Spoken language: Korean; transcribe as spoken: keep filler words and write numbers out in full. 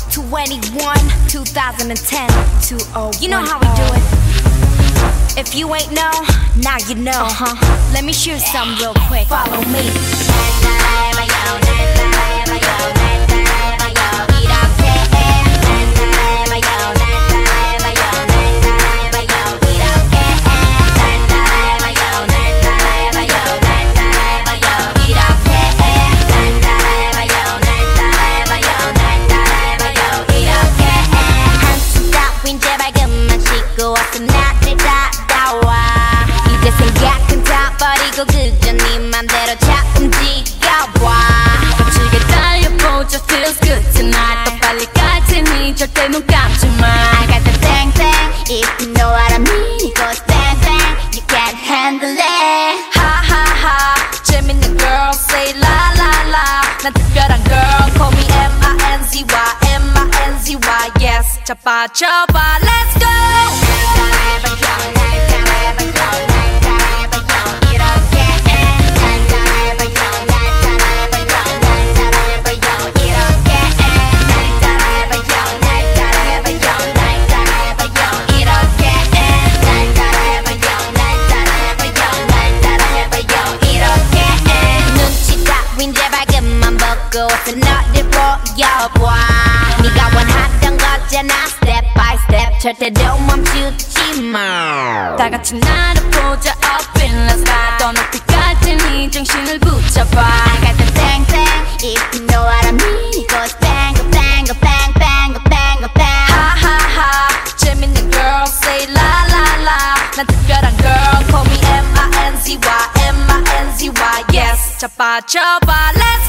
twenty-one, two thousand ten, you know how we do it. If you ain't know, now you know. Uh-huh. Let me shoot some real quick. Follow me. 이제 생각은 다 버리고 그저 네 맘대로 자 움직여봐 멈추게 달려보자 feels good tonight 더 빨리 갈 테니 절대 눈 감지 마 I got the bang bang if you know what I mean it goes bang bang you can't handle it 하하하 재밌는 girl say la la la 난 특별한 girl call me M I N Z Y M I N Z Y yes 자빠져봐 let's go 옷은 어디 보여봐 네가 원하던 거잖아 step by step 절대로 멈추지 마 다같이 나를 보자 up in the sky 더 높이 갈 테니 정신을 붙잡아 I got the bang bang if you know what I mean it goes bang bang bang bang bang bang 하하하 재밌는 girl say la la la 난 특별한 girl call me M I N Z Y M I N Z Y yes 자빠져봐 let's